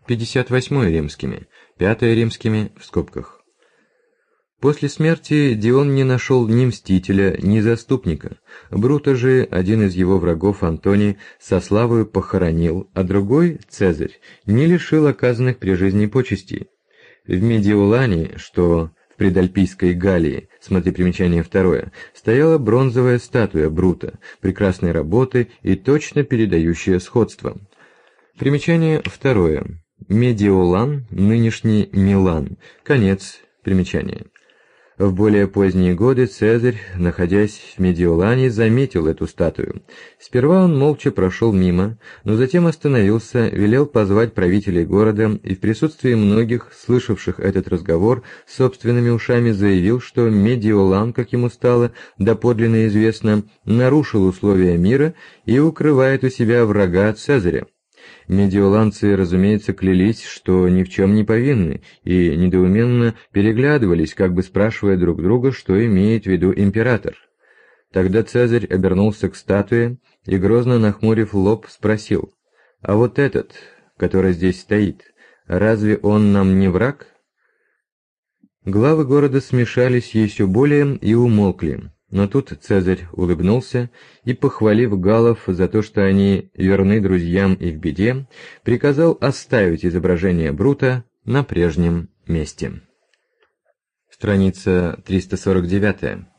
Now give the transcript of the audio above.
58 римскими, 5 римскими в скобках. После смерти Дион не нашел ни мстителя, ни заступника. Брута же один из его врагов Антоний со славою похоронил, а другой, Цезарь, не лишил оказанных при жизни почестей. В Медиолане, что в Предальпийской Галлии, смотри примечание второе, стояла бронзовая статуя Брута, прекрасной работы и точно передающая сходство. Примечание второе. Медиолан, нынешний Милан. Конец примечания. В более поздние годы Цезарь, находясь в Медиолане, заметил эту статую. Сперва он молча прошел мимо, но затем остановился, велел позвать правителей города и в присутствии многих, слышавших этот разговор, собственными ушами заявил, что Медиолан, как ему стало доподлинно известно, нарушил условия мира и укрывает у себя врага Цезаря. Медиоланцы, разумеется, клялись, что ни в чем не повинны, и недоуменно переглядывались, как бы спрашивая друг друга, что имеет в виду император. Тогда Цезарь обернулся к статуе и, грозно нахмурив лоб, спросил: «А вот этот, который здесь стоит, разве он нам не враг?» Главы города смешались еще более и умолкли. Но тут Цезарь улыбнулся и, похвалив галлов за то, что они верны друзьям и в беде, приказал оставить изображение Брута на прежнем месте. Страница 349.